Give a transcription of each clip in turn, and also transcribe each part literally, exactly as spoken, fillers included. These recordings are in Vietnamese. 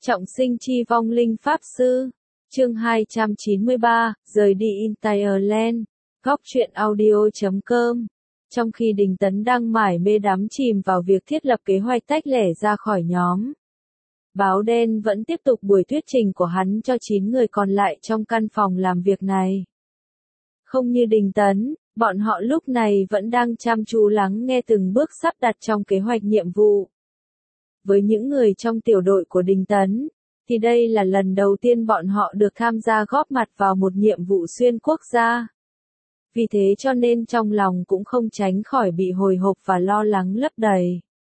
Trọng sinh chi vong linh Pháp Sư. Chương hai trăm chín mươi ba, rời đi Interland. Góc truyện audio chấm com. Trong khi Đình Tấn đang mải mê đắm chìm vào việc thiết lập kế hoạch tách lẻ ra khỏi nhóm, Báo Đen vẫn tiếp tục buổi thuyết trình của hắn cho chín người còn lại trong căn phòng làm việc này. Không như Đình Tấn, bọn họ lúc này vẫn đang chăm chú lắng nghe từng bước sắp đặt trong kế hoạch nhiệm vụ. Với những người trong tiểu đội của Đình Tấn, thì đây là lần đầu tiên bọn họ được tham gia góp mặt vào một nhiệm vụ xuyên quốc gia. Vì thế cho nên trong lòng cũng không tránh khỏi bị hồi hộp và lo lắng lấp đầy.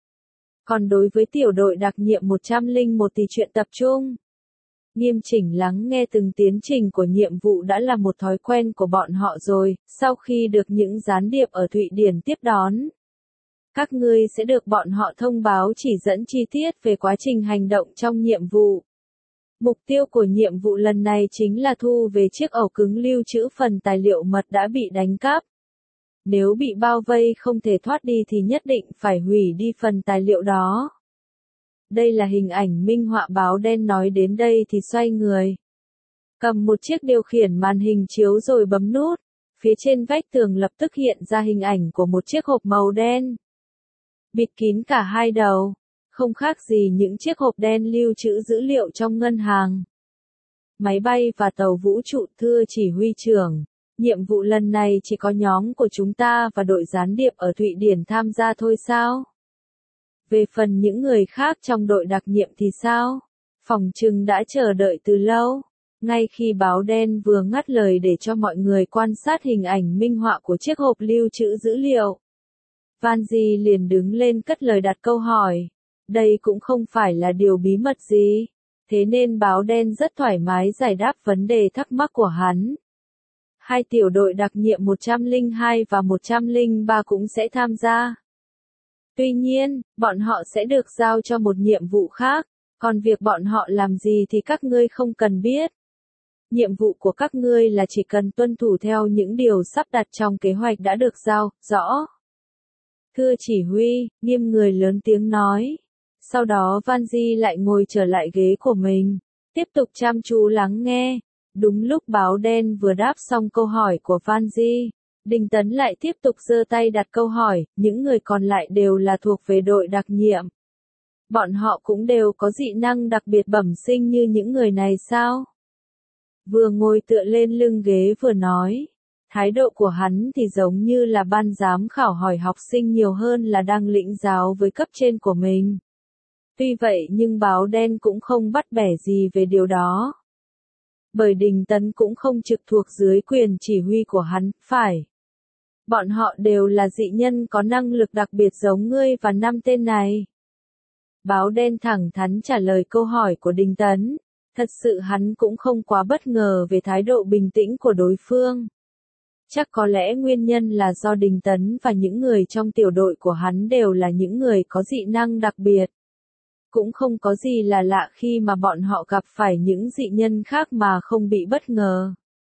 Còn đối với tiểu đội đặc nhiệm một trăm lẻ một thì chuyện tập trung, nghiêm chỉnh lắng nghe từng tiến trình của nhiệm vụ đã là một thói quen của bọn họ rồi. Sau khi được những gián điệp ở Thụy Điển tiếp đón, các ngươi sẽ được bọn họ thông báo chỉ dẫn chi tiết về quá trình hành động trong nhiệm vụ. Mục tiêu của nhiệm vụ lần này chính là thu về chiếc ổ cứng lưu trữ phần tài liệu mật đã bị đánh cắp. Nếu bị bao vây không thể thoát đi thì nhất định phải hủy đi phần tài liệu đó. Đây là hình ảnh minh họa. Báo Đen nói đến đây thì xoay người, cầm một chiếc điều khiển màn hình chiếu rồi bấm nút. Phía trên vách tường lập tức hiện ra hình ảnh của một chiếc hộp màu đen, bịt kín cả hai đầu, không khác gì những chiếc hộp đen lưu trữ dữ liệu trong ngân hàng. Máy bay và tàu vũ trụ. Thưa chỉ huy trưởng, nhiệm vụ lần này chỉ có nhóm của chúng ta và đội gián điệp ở Thụy Điển tham gia thôi sao? Về phần những người khác trong đội đặc nhiệm thì sao? Phòng trừng đã chờ đợi từ lâu. Ngay khi Báo Đen vừa ngắt lời để cho mọi người quan sát hình ảnh minh họa của chiếc hộp lưu trữ dữ liệu, Van Di liền đứng lên cất lời đặt câu hỏi. Đây cũng không phải là điều bí mật gì, thế nên Báo Đen rất thoải mái giải đáp vấn đề thắc mắc của hắn. Hai tiểu đội đặc nhiệm một trăm lẻ hai và một trăm lẻ ba cũng sẽ tham gia. Tuy nhiên, bọn họ sẽ được giao cho một nhiệm vụ khác, còn việc bọn họ làm gì thì các ngươi không cần biết. Nhiệm vụ của các ngươi là chỉ cần tuân thủ theo những điều sắp đặt trong kế hoạch đã được giao, rõ? Thưa chỉ huy, Nghiêm người lớn tiếng nói. Sau đó Van Di lại ngồi trở lại ghế của mình, tiếp tục chăm chú lắng nghe. Đúng lúc Báo Đen vừa đáp xong câu hỏi của Van Di, Đình Tấn lại tiếp tục giơ tay đặt câu hỏi. Những người còn lại đều là thuộc về đội đặc nhiệm. Bọn họ cũng đều có dị năng đặc biệt bẩm sinh như những người này sao? Vừa ngồi tựa lên lưng ghế vừa nói. Thái độ của hắn thì giống như là ban giám khảo hỏi học sinh nhiều hơn là đang lĩnh giáo với cấp trên của mình. Tuy vậy nhưng Báo Đen cũng không bắt bẻ gì về điều đó. Bởi Đình Tấn cũng không trực thuộc dưới quyền chỉ huy của hắn, phải. Bọn họ đều là dị nhân có năng lực đặc biệt giống ngươi và năm tên này. Báo Đen thẳng thắn trả lời câu hỏi của Đình Tấn. Thật sự hắn cũng không quá bất ngờ về thái độ bình tĩnh của đối phương. Chắc có lẽ nguyên nhân là do Đình Tấn và những người trong tiểu đội của hắn đều là những người có dị năng đặc biệt. Cũng không có gì là lạ khi mà bọn họ gặp phải những dị nhân khác mà không bị bất ngờ.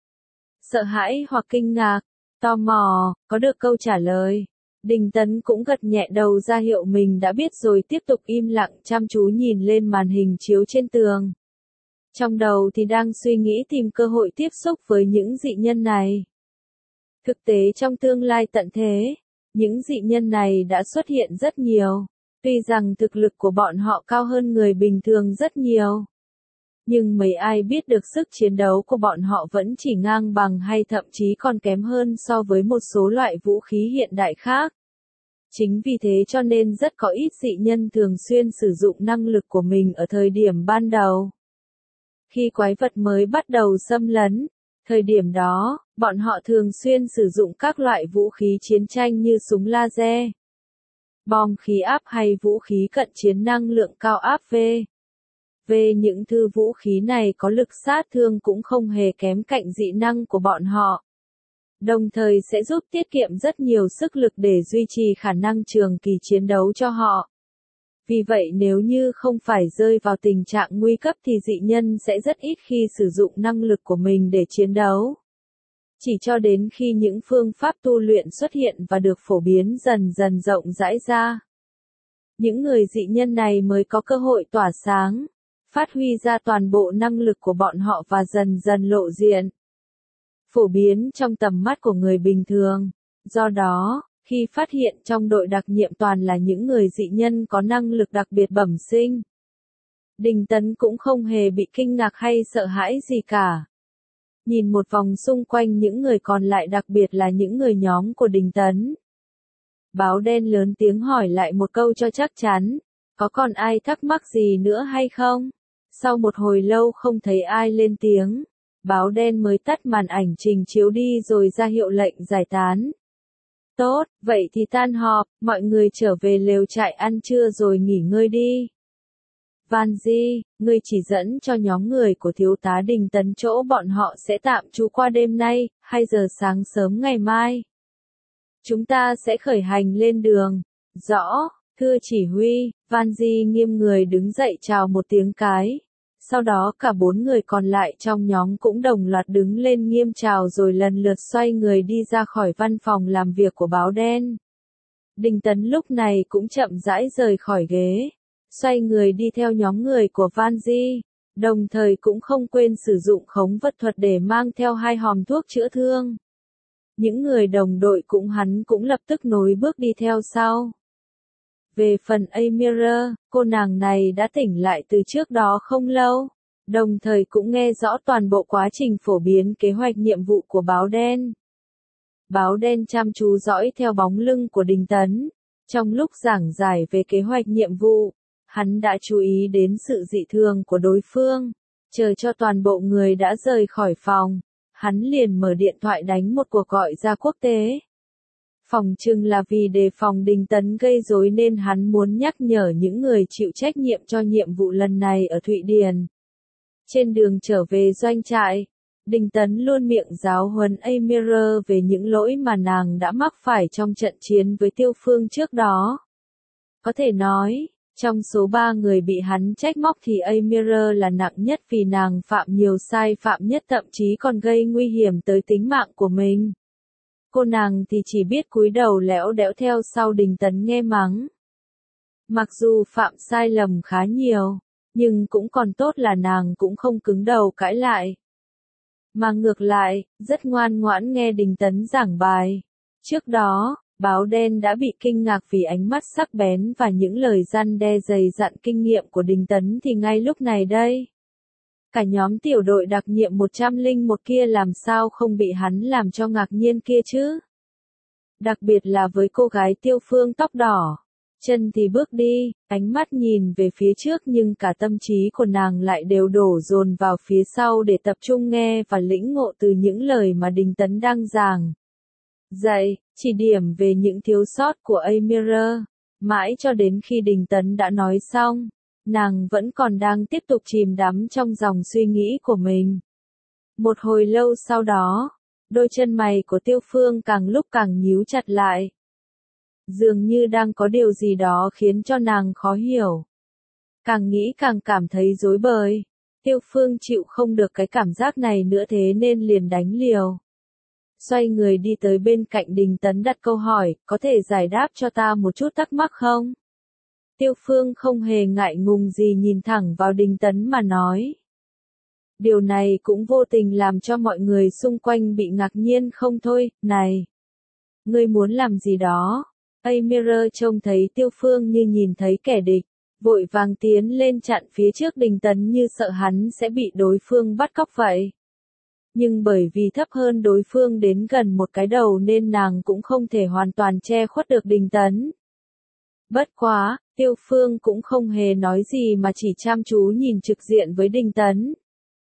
Sợ hãi hoặc kinh ngạc, tò mò, có được câu trả lời. Đình Tấn cũng gật nhẹ đầu ra hiệu mình đã biết rồi tiếp tục im lặng chăm chú nhìn lên màn hình chiếu trên tường. Trong đầu thì đang suy nghĩ tìm cơ hội tiếp xúc với những dị nhân này. Thực tế trong tương lai tận thế, những dị nhân này đã xuất hiện rất nhiều. Tuy rằng thực lực của bọn họ cao hơn người bình thường rất nhiều, nhưng mấy ai biết được sức chiến đấu của bọn họ vẫn chỉ ngang bằng hay thậm chí còn kém hơn so với một số loại vũ khí hiện đại khác. Chính vì thế cho nên rất có ít dị nhân thường xuyên sử dụng năng lực của mình ở thời điểm ban đầu. Khi quái vật mới bắt đầu xâm lấn, thời điểm đó, bọn họ thường xuyên sử dụng các loại vũ khí chiến tranh như súng laser, bom khí áp hay vũ khí cận chiến năng lượng cao áp V. Về những thứ vũ khí này có lực sát thương cũng không hề kém cạnh dị năng của bọn họ. Đồng thời sẽ giúp tiết kiệm rất nhiều sức lực để duy trì khả năng trường kỳ chiến đấu cho họ. Vì vậy nếu như không phải rơi vào tình trạng nguy cấp thì dị nhân sẽ rất ít khi sử dụng năng lực của mình để chiến đấu. Chỉ cho đến khi những phương pháp tu luyện xuất hiện và được phổ biến dần dần rộng rãi ra, những người dị nhân này mới có cơ hội tỏa sáng. phát huy ra toàn bộ năng lực của bọn họ và dần dần lộ diện, phổ biến trong tầm mắt của người bình thường. Do đó, khi phát hiện trong đội đặc nhiệm toàn là những người dị nhân có năng lực đặc biệt bẩm sinh, Đình Tấn cũng không hề bị kinh ngạc hay sợ hãi gì cả. Nhìn một vòng xung quanh những người còn lại, đặc biệt là những người nhóm của Đình Tấn, Báo Đen lớn tiếng hỏi lại một câu cho chắc chắn, có còn ai thắc mắc gì nữa hay không? Sau một hồi lâu không thấy ai lên tiếng, Báo Đen mới tắt màn ảnh trình chiếu đi rồi ra hiệu lệnh giải tán. Tốt, vậy thì tan họp, mọi người trở về lều trại ăn trưa rồi nghỉ ngơi đi. Van Di, ngươi chỉ dẫn cho nhóm người của thiếu tá Đình Tấn chỗ bọn họ sẽ tạm trú qua đêm nay, hai giờ sáng sớm ngày mai. Chúng ta sẽ khởi hành lên đường. Rõ, thưa chỉ huy. Van Di nghiêm người đứng dậy chào một tiếng cái. Sau đó cả bốn người còn lại trong nhóm cũng đồng loạt đứng lên nghiêm chào rồi lần lượt xoay người đi ra khỏi văn phòng làm việc của Báo Đen. Đình Tấn lúc này cũng chậm rãi rời khỏi ghế, xoay người đi theo nhóm người của Van Di, đồng thời cũng không quên sử dụng khống vật thuật để mang theo hai hòm thuốc chữa thương. Những người đồng đội cũng hắn cũng lập tức nối bước đi theo sau. Về phần Amira, cô nàng này đã tỉnh lại từ trước đó không lâu, đồng thời cũng nghe rõ toàn bộ quá trình phổ biến kế hoạch nhiệm vụ của Báo Đen. Báo Đen chăm chú dõi theo bóng lưng của Đình Tấn. Trong lúc giảng giải về kế hoạch nhiệm vụ, hắn đã chú ý đến sự dị thường của đối phương. Chờ cho toàn bộ người đã rời khỏi phòng, hắn liền mở điện thoại đánh một cuộc gọi ra quốc tế. Phòng chừng là vì đề phòng Đình Tấn gây rối nên hắn muốn nhắc nhở những người chịu trách nhiệm cho nhiệm vụ lần này ở Thụy Điền. Trên đường trở về doanh trại, Đình Tấn luôn miệng giáo huấn Amira về những lỗi mà nàng đã mắc phải trong trận chiến với Tiêu Phương trước đó. Có thể nói, trong số ba người bị hắn trách móc thì Amira là nặng nhất vì nàng phạm nhiều sai phạm nhất, thậm chí còn gây nguy hiểm tới tính mạng của mình. Cô nàng thì chỉ biết cúi đầu lẽo đẽo theo sau Đình Tấn nghe mắng. Mặc dù phạm sai lầm khá nhiều, nhưng cũng còn tốt là nàng cũng không cứng đầu cãi lại. Mà ngược lại, rất ngoan ngoãn nghe Đình Tấn giảng bài. Trước đó, Báo Đen đã bị kinh ngạc vì ánh mắt sắc bén và những lời răn đe dày dặn kinh nghiệm của Đình Tấn thì ngay lúc này đây, cả nhóm tiểu đội đặc nhiệm một trăm lẻ một kia làm sao không bị hắn làm cho ngạc nhiên kia chứ? Đặc biệt là với cô gái Tiêu Phương tóc đỏ. Chân thì bước đi, ánh mắt nhìn về phía trước nhưng cả tâm trí của nàng lại đều đổ dồn vào phía sau để tập trung nghe và lĩnh ngộ từ những lời mà Đình Tấn đang giảng. Dạy, chỉ điểm về những thiếu sót của Amira. Mãi cho đến khi Đình Tấn đã nói xong, nàng vẫn còn đang tiếp tục chìm đắm trong dòng suy nghĩ của mình. Một hồi lâu sau đó, đôi chân mày của Tiêu Phương càng lúc càng nhíu chặt lại. Dường như đang có điều gì đó khiến cho nàng khó hiểu. Càng nghĩ càng cảm thấy rối bời. Tiêu Phương chịu không được cái cảm giác này nữa thế nên liền đánh liều. Xoay người đi tới bên cạnh Đình Tấn đặt câu hỏi, có thể giải đáp cho ta một chút thắc mắc không? Tiêu Phương không hề ngại ngùng gì nhìn thẳng vào Đình Tấn mà nói. Điều này cũng vô tình làm cho mọi người xung quanh bị ngạc nhiên không thôi. Này! Ngươi muốn làm gì đó? Amira trông thấy Tiêu Phương như nhìn thấy kẻ địch, vội vàng tiến lên chặn phía trước Đình Tấn như sợ hắn sẽ bị đối phương bắt cóc vậy. Nhưng bởi vì thấp hơn đối phương đến gần một cái đầu nên nàng cũng không thể hoàn toàn che khuất được Đình Tấn. Bất quá, Tiêu Phương cũng không hề nói gì mà chỉ chăm chú nhìn trực diện với Đình Tấn.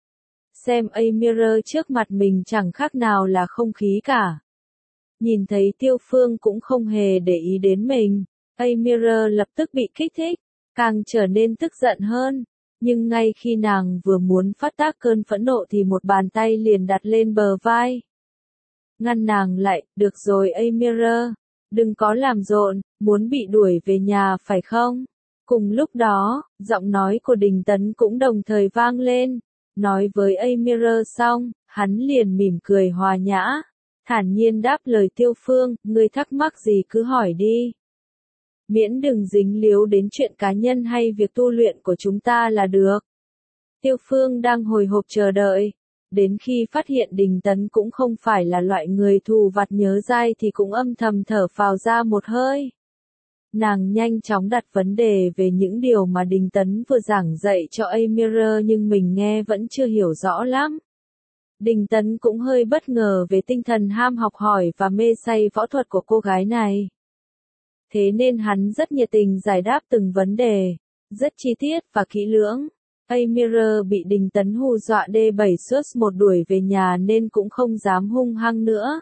Xem Amira trước mặt mình chẳng khác nào là không khí cả. Nhìn thấy Tiêu Phương cũng không hề để ý đến mình, Amira lập tức bị kích thích, càng trở nên tức giận hơn. Nhưng ngay khi nàng vừa muốn phát tác cơn phẫn nộ thì một bàn tay liền đặt lên bờ vai. Ngăn nàng lại, được rồi Amira, đừng có làm rộn, muốn bị đuổi về nhà phải không? Cùng lúc đó, giọng nói của Đình Tấn cũng đồng thời vang lên. Nói với Amira xong, hắn liền mỉm cười hòa nhã, thản nhiên đáp lời Tiêu Phương, ngươi thắc mắc gì cứ hỏi đi. Miễn đừng dính líu đến chuyện cá nhân hay việc tu luyện của chúng ta là được. Tiêu Phương đang hồi hộp chờ đợi. Đến khi phát hiện Đình Tấn cũng không phải là loại người thù vặt nhớ dai thì cũng âm thầm thở phào ra một hơi. Nàng nhanh chóng đặt vấn đề về những điều mà Đình Tấn vừa giảng dạy cho Amir nhưng mình nghe vẫn chưa hiểu rõ lắm. Đình Tấn cũng hơi bất ngờ về tinh thần ham học hỏi và mê say võ thuật của cô gái này. Thế nên hắn rất nhiệt tình giải đáp từng vấn đề, rất chi tiết và kỹ lưỡng. Amir bị Đình Tấn hù dọa đê bảy suốt một đuổi về nhà nên cũng không dám hung hăng nữa.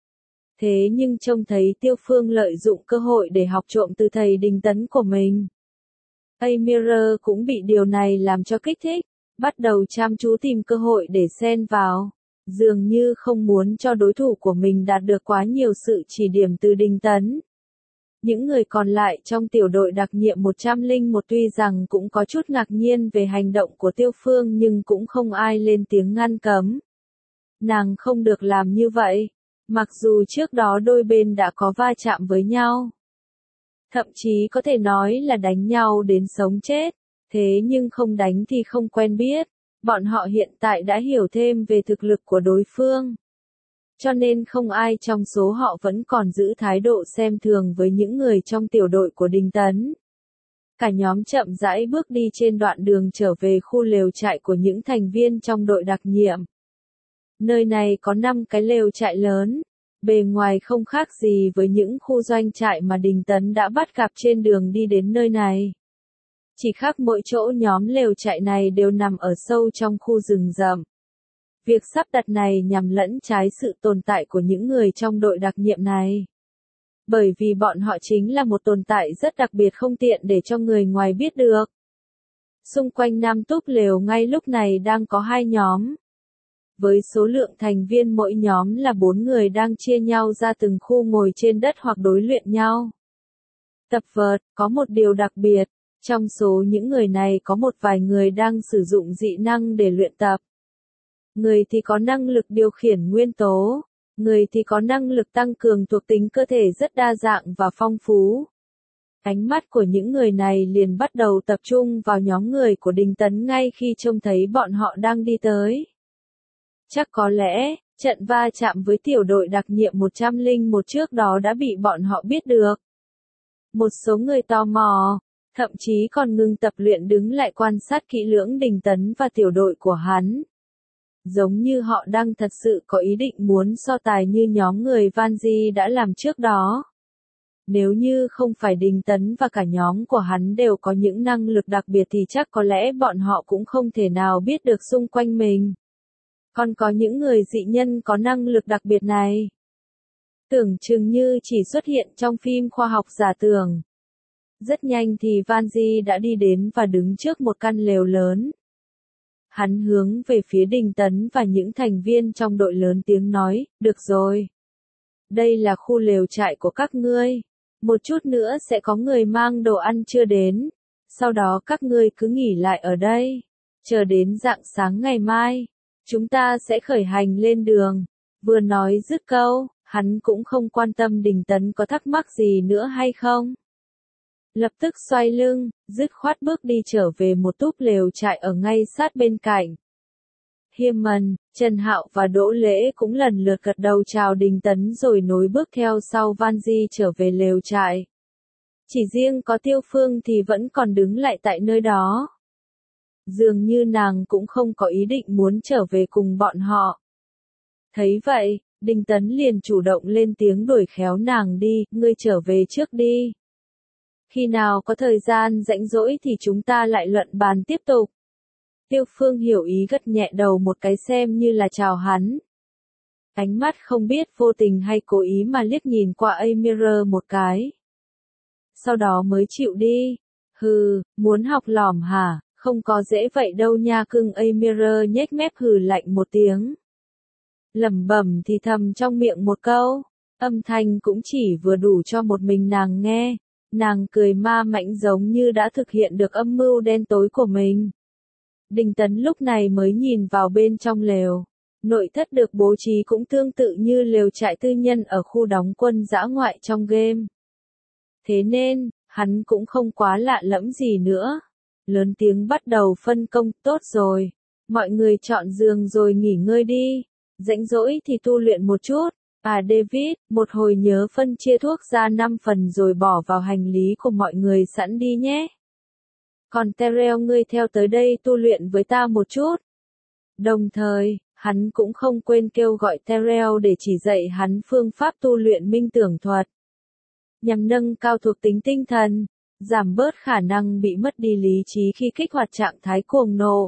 Thế nhưng trông thấy Tiêu Phương lợi dụng cơ hội để học trộm từ thầy Đình Tấn của mình. Amir cũng bị điều này làm cho kích thích, bắt đầu chăm chú tìm cơ hội để xen vào. Dường như không muốn cho đối thủ của mình đạt được quá nhiều sự chỉ điểm từ Đình Tấn. Những người còn lại trong tiểu đội đặc nhiệm một trăm lẻ một tuy rằng cũng có chút ngạc nhiên về hành động của Tiêu Phương nhưng cũng không ai lên tiếng ngăn cấm. Nàng không được làm như vậy, mặc dù trước đó đôi bên đã có va chạm với nhau. Thậm chí có thể nói là đánh nhau đến sống chết, thế nhưng không đánh thì không quen biết, bọn họ hiện tại đã hiểu thêm về thực lực của đối phương. Cho nên không ai trong số họ vẫn còn giữ thái độ xem thường với những người trong tiểu đội của Đình Tấn. Cả nhóm chậm rãi bước đi trên đoạn đường trở về khu lều trại của những thành viên trong đội đặc nhiệm. Nơi này có năm cái lều trại lớn, bề ngoài không khác gì với những khu doanh trại mà Đình Tấn đã bắt gặp trên đường đi đến nơi này. Chỉ khác mỗi chỗ nhóm lều trại này đều nằm ở sâu trong khu rừng rậm. Việc sắp đặt này nhằm lẫn trái sự tồn tại của những người trong đội đặc nhiệm này. Bởi vì bọn họ chính là một tồn tại rất đặc biệt không tiện để cho người ngoài biết được. Xung quanh năm túp lều ngay lúc này đang có hai nhóm. Với số lượng thành viên mỗi nhóm là bốn người đang chia nhau ra từng khu ngồi trên đất hoặc đối luyện nhau. Tập vợt, có một điều đặc biệt, trong số những người này có một vài người đang sử dụng dị năng để luyện tập. Người thì có năng lực điều khiển nguyên tố, người thì có năng lực tăng cường thuộc tính cơ thể rất đa dạng và phong phú. Ánh mắt của những người này liền bắt đầu tập trung vào nhóm người của Đình Tấn ngay khi trông thấy bọn họ đang đi tới. Chắc có lẽ, trận va chạm với tiểu đội đặc nhiệm một trăm lẻ một trước đó đã bị bọn họ biết được. Một số người tò mò, thậm chí còn ngừng tập luyện đứng lại quan sát kỹ lưỡng Đình Tấn và tiểu đội của hắn. Giống như họ đang thật sự có ý định muốn so tài như nhóm người Vanji đã làm trước đó. Nếu như không phải Đình Tấn và cả nhóm của hắn đều có những năng lực đặc biệt thì chắc có lẽ bọn họ cũng không thể nào biết được xung quanh mình. Còn có những người dị nhân có năng lực đặc biệt này. Tưởng chừng như chỉ xuất hiện trong phim khoa học giả tưởng. Rất nhanh thì Vanji đã đi đến và đứng trước một căn lều lớn. Hắn hướng về phía Đình Tấn và những thành viên trong đội lớn tiếng nói, được rồi. Đây là khu lều trại của các ngươi. Một chút nữa sẽ có người mang đồ ăn chưa đến. Sau đó các ngươi cứ nghỉ lại ở đây. Chờ đến rạng sáng ngày mai. Chúng ta sẽ khởi hành lên đường. Vừa nói dứt câu, hắn cũng không quan tâm Đình Tấn có thắc mắc gì nữa hay không. Lập tức xoay lưng, dứt khoát bước đi trở về một túp lều trại ở ngay sát bên cạnh. Hiên, Trần Hạo và Đỗ Lễ cũng lần lượt gật đầu chào Đình Tấn rồi nối bước theo sau Vanji trở về lều trại. Chỉ riêng có Tiêu Phương thì vẫn còn đứng lại tại nơi đó. Dường như nàng cũng không có ý định muốn trở về cùng bọn họ. Thấy vậy, Đình Tấn liền chủ động lên tiếng đuổi khéo nàng đi, ngươi trở về trước đi. Khi nào có thời gian rảnh rỗi thì chúng ta lại luận bàn tiếp tục. Tiêu Phương hiểu ý gật nhẹ đầu một cái xem như là chào hắn. Ánh mắt không biết vô tình hay cố ý mà liếc nhìn qua Amir một cái. Sau đó mới chịu đi. Hừ, muốn học lỏm hả, không có dễ vậy đâu nha cưng. Amir nhếch mép hừ lạnh một tiếng. Lẩm bẩm thì thầm trong miệng một câu, âm thanh cũng chỉ vừa đủ cho một mình nàng nghe. Nàng cười ma mãnh giống như đã thực hiện được âm mưu đen tối của mình. Đình Tấn lúc này mới nhìn vào bên trong lều. Nội thất được bố trí cũng tương tự như lều trại tư nhân ở khu đóng quân dã ngoại trong game. Thế nên, hắn cũng không quá lạ lẫm gì nữa. lớn tiếng bắt đầu phân công, tốt rồi. Mọi người chọn giường rồi nghỉ ngơi đi. Rảnh rỗi thì tu luyện một chút. À David, một hồi nhớ phân chia thuốc ra năm phần rồi bỏ vào hành lý của mọi người sẵn đi nhé. Còn Terrell ngươi theo tới đây tu luyện với ta một chút. Đồng thời, hắn cũng không quên kêu gọi Terrell để chỉ dạy hắn phương pháp tu luyện minh tưởng thuật. Nhằm nâng cao thuộc tính tinh thần, giảm bớt khả năng bị mất đi lý trí khi kích hoạt trạng thái cuồng nộ.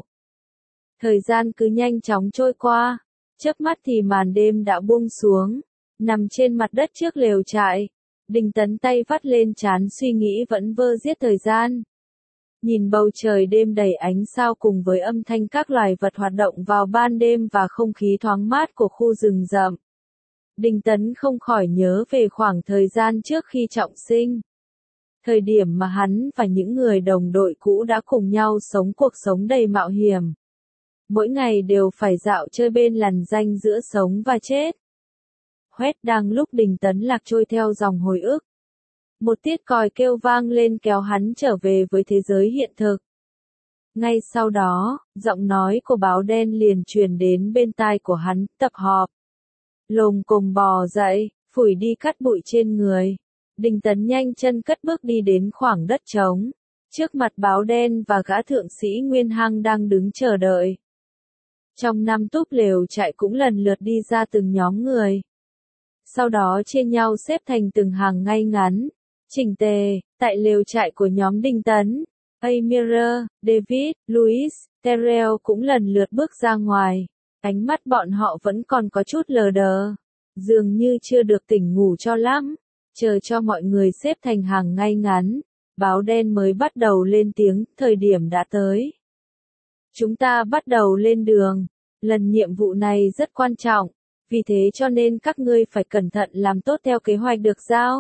Thời gian cứ nhanh chóng trôi qua, chớp mắt thì màn đêm đã buông xuống, nằm trên mặt đất trước lều trại. Đinh Tấn tay vắt lên trán suy nghĩ vẫn vơ giết thời gian. Nhìn bầu trời đêm đầy ánh sao cùng với âm thanh các loài vật hoạt động vào ban đêm và không khí thoáng mát của khu rừng rậm. Đinh Tấn không khỏi nhớ về khoảng thời gian trước khi trọng sinh. Thời điểm mà hắn và những người đồng đội cũ đã cùng nhau sống cuộc sống đầy mạo hiểm. Mỗi ngày đều phải dạo chơi bên lằn ranh giữa sống và chết. Huét đang lúc Đinh Tấn lạc trôi theo dòng hồi ức. Một tiết còi kêu vang lên kéo hắn trở về với thế giới hiện thực. Ngay sau đó, giọng nói của báo đen liền truyền đến bên tai của hắn, tập họp. Lồm cồm bò dậy, phủi đi cát bụi trên người. Đinh Tấn nhanh chân cất bước đi đến khoảng đất trống. Trước mặt báo đen và gã thượng sĩ Nguyên Hăng đang đứng chờ đợi. Trong năm túp lều trại cũng lần lượt đi ra từng nhóm người. Sau đó chia nhau xếp thành từng hàng ngay ngắn, chỉnh tề, tại lều trại của nhóm Đinh Tấn. Amir, David, Louis, Terrell cũng lần lượt bước ra ngoài. Ánh mắt bọn họ vẫn còn có chút lờ đờ. Dường như chưa được tỉnh ngủ cho lắm. Chờ cho mọi người xếp thành hàng ngay ngắn. Báo đen mới bắt đầu lên tiếng, thời điểm đã tới. Chúng ta bắt đầu lên đường. Lần nhiệm vụ này rất quan trọng. Vì thế cho nên các ngươi phải cẩn thận làm tốt theo kế hoạch được giao.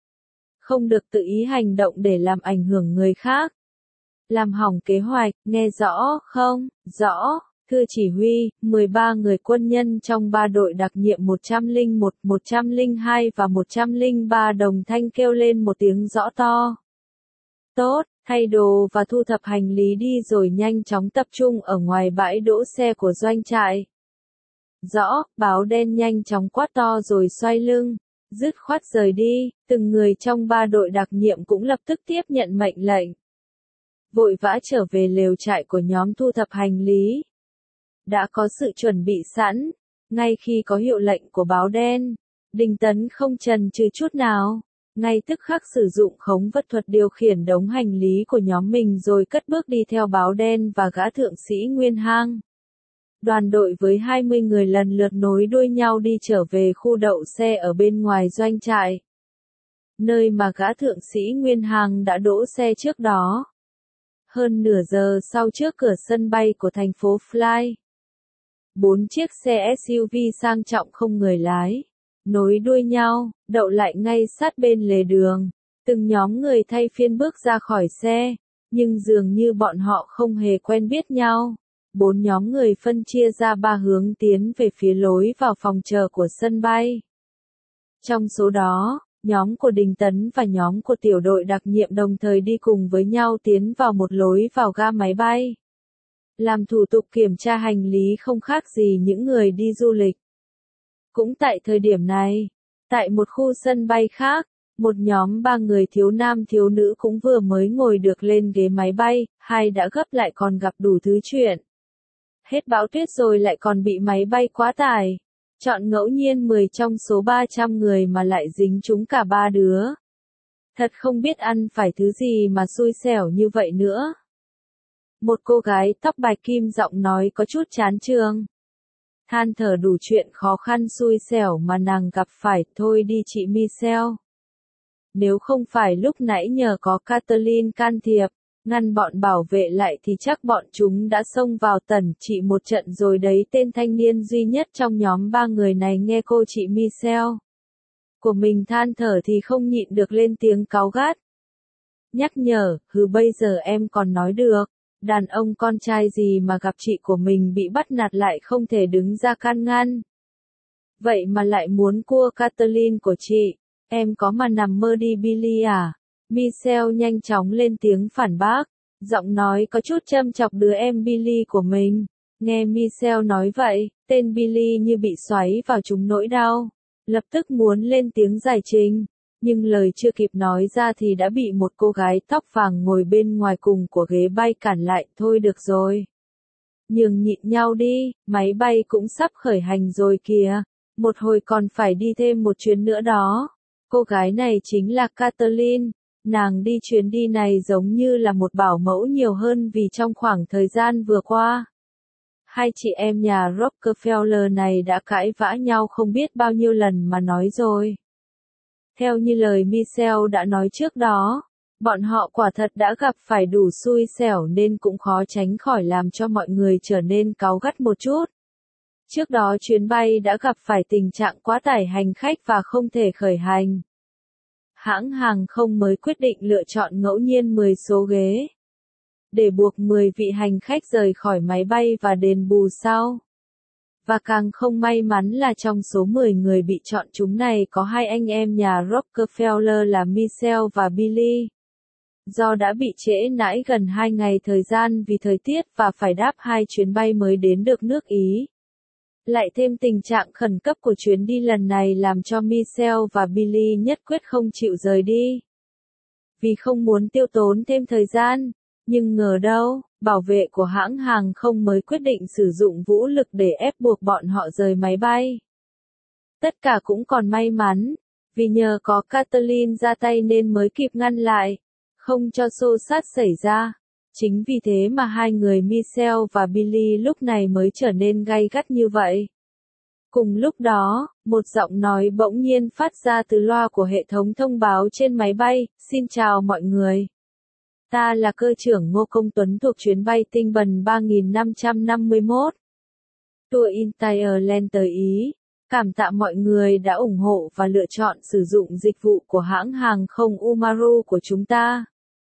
Không được tự ý hành động để làm ảnh hưởng người khác. Làm hỏng kế hoạch, nghe rõ không? Rõ. Thưa chỉ huy, mười ba người quân nhân trong ba đội đặc nhiệm một không một, một không hai và một không ba đồng thanh kêu lên một tiếng rõ to. Tốt, thay đồ và thu thập hành lý đi rồi nhanh chóng tập trung ở ngoài bãi đỗ xe của doanh trại. Rõ, báo đen nhanh chóng quát to rồi xoay lưng, dứt khoát rời đi, từng người trong ba đội đặc nhiệm cũng lập tức tiếp nhận mệnh lệnh. Vội vã trở về lều trại của nhóm thu thập hành lý. Đã có sự chuẩn bị sẵn, ngay khi có hiệu lệnh của báo đen, Đinh Tấn không chần chừ chút nào, ngay tức khắc sử dụng khống vật thuật điều khiển đống hành lý của nhóm mình rồi cất bước đi theo báo đen và gã thượng sĩ Nguyên Hang. Đoàn đội với hai mươi người lần lượt nối đuôi nhau đi trở về khu đậu xe ở bên ngoài doanh trại. Nơi mà gã thượng sĩ Nguyên Hang đã đỗ xe trước đó. Hơn nửa giờ sau trước cửa sân bay của thành phố Fly. Bốn chiếc xe ét u vê sang trọng không người lái, nối đuôi nhau, đậu lại ngay sát bên lề đường. Từng nhóm người thay phiên bước ra khỏi xe, nhưng dường như bọn họ không hề quen biết nhau. Bốn nhóm người phân chia ra ba hướng tiến về phía lối vào phòng chờ của sân bay. Trong số đó, nhóm của Đinh Tấn và nhóm của tiểu đội đặc nhiệm đồng thời đi cùng với nhau tiến vào một lối vào ga máy bay. Làm thủ tục kiểm tra hành lý không khác gì những người đi du lịch. Cũng tại thời điểm này, tại một khu sân bay khác, một nhóm ba người thiếu nam thiếu nữ cũng vừa mới ngồi được lên ghế máy bay, hai đã gấp lại còn gặp đủ thứ chuyện. Hết bão tuyết rồi lại còn bị máy bay quá tải. Chọn ngẫu nhiên mười trong số ba trăm người mà lại dính chúng cả ba đứa. Thật không biết ăn phải thứ gì mà xui xẻo như vậy nữa. Một cô gái tóc bạch kim giọng nói có chút chán chường. Than thở đủ chuyện khó khăn xui xẻo mà nàng gặp phải, thôi đi chị Michelle. Nếu không phải lúc nãy nhờ có Kathleen can thiệp, ngăn bọn bảo vệ lại thì chắc bọn chúng đã xông vào tẩn chị một trận rồi đấy. Tên thanh niên duy nhất trong nhóm ba người này nghe cô chị Michelle của mình than thở thì không nhịn được lên tiếng cáu gắt. Nhắc nhở, hừ bây giờ em còn nói được, đàn ông con trai gì mà gặp chị của mình bị bắt nạt lại không thể đứng ra can ngăn. Vậy mà lại muốn cua Kathleen của chị, em có mà nằm mơ đi Billy à? Michelle nhanh chóng lên tiếng phản bác. Giọng nói có chút châm chọc đứa em Billy của mình. Nghe Michelle nói vậy, tên Billy như bị xoáy vào trúng nỗi đau. Lập tức muốn lên tiếng giải trình. Nhưng lời chưa kịp nói ra thì đã bị một cô gái tóc vàng ngồi bên ngoài cùng của ghế bay cản lại. Thôi được rồi. Nhường nhịn nhau đi, máy bay cũng sắp khởi hành rồi kìa. Một hồi còn phải đi thêm một chuyến nữa đó. Cô gái này chính là Kathleen. Nàng đi chuyến đi này giống như là một bảo mẫu nhiều hơn vì trong khoảng thời gian vừa qua. Hai chị em nhà Rockefeller này đã cãi vã nhau không biết bao nhiêu lần mà nói rồi. Theo như lời Michelle đã nói trước đó, bọn họ quả thật đã gặp phải đủ xui xẻo nên cũng khó tránh khỏi làm cho mọi người trở nên cáu gắt một chút. Trước đó chuyến bay đã gặp phải tình trạng quá tải hành khách và không thể khởi hành. Hãng hàng không mới quyết định lựa chọn ngẫu nhiên mười số ghế, để buộc mười vị hành khách rời khỏi máy bay và đền bù sau. Và càng không may mắn là trong số mười người bị chọn chúng này có hai anh em nhà Rockefeller là Michelle và Billy. Do đã bị trễ nải gần hai ngày thời gian vì thời tiết và phải đáp hai chuyến bay mới đến được nước Ý. Lại thêm tình trạng khẩn cấp của chuyến đi lần này làm cho Michelle và Billy nhất quyết không chịu rời đi. Vì không muốn tiêu tốn thêm thời gian, nhưng ngờ đâu, bảo vệ của hãng hàng không mới quyết định sử dụng vũ lực để ép buộc bọn họ rời máy bay. Tất cả cũng còn may mắn, vì nhờ có Kathleen ra tay nên mới kịp ngăn lại, không cho xô xát xảy ra. Chính vì thế mà hai người Michelle và Billy lúc này mới trở nên gay gắt như vậy. Cùng lúc đó, một giọng nói bỗng nhiên phát ra từ loa của hệ thống thông báo trên máy bay, "Xin chào mọi người. Ta là cơ trưởng Ngô Công Tuấn thuộc chuyến bay tinh bần ba nghìn năm trăm năm mươi mốt. Tour in Thailand tới Ý. Cảm tạ mọi người đã ủng hộ và lựa chọn sử dụng dịch vụ của hãng hàng không Umaru của chúng ta.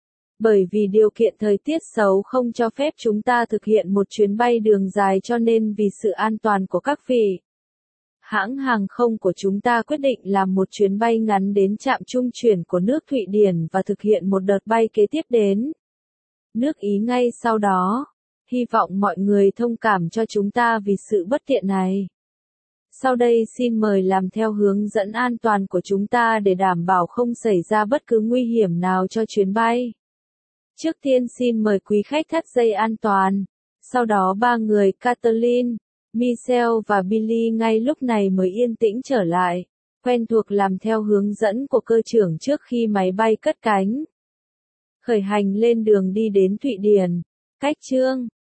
Bởi vì điều kiện thời tiết xấu không cho phép chúng ta thực hiện một chuyến bay đường dài cho nên vì sự an toàn của các vị, hãng hàng không của chúng ta quyết định làm một chuyến bay ngắn đến trạm trung chuyển của nước Thụy Điển và thực hiện một đợt bay kế tiếp đến nước Ý ngay sau đó. Hy vọng mọi người thông cảm cho chúng ta vì sự bất tiện này. Sau đây xin mời làm theo hướng dẫn an toàn của chúng ta để đảm bảo không xảy ra bất cứ nguy hiểm nào cho chuyến bay. Trước tiên xin mời quý khách thắt dây an toàn. Sau đó ba người Kathleen, Michelle và Billy ngay lúc này mới yên tĩnh trở lại, quen thuộc làm theo hướng dẫn của cơ trưởng trước khi máy bay cất cánh. Khởi hành lên đường đi đến Thụy Điển. Cách chương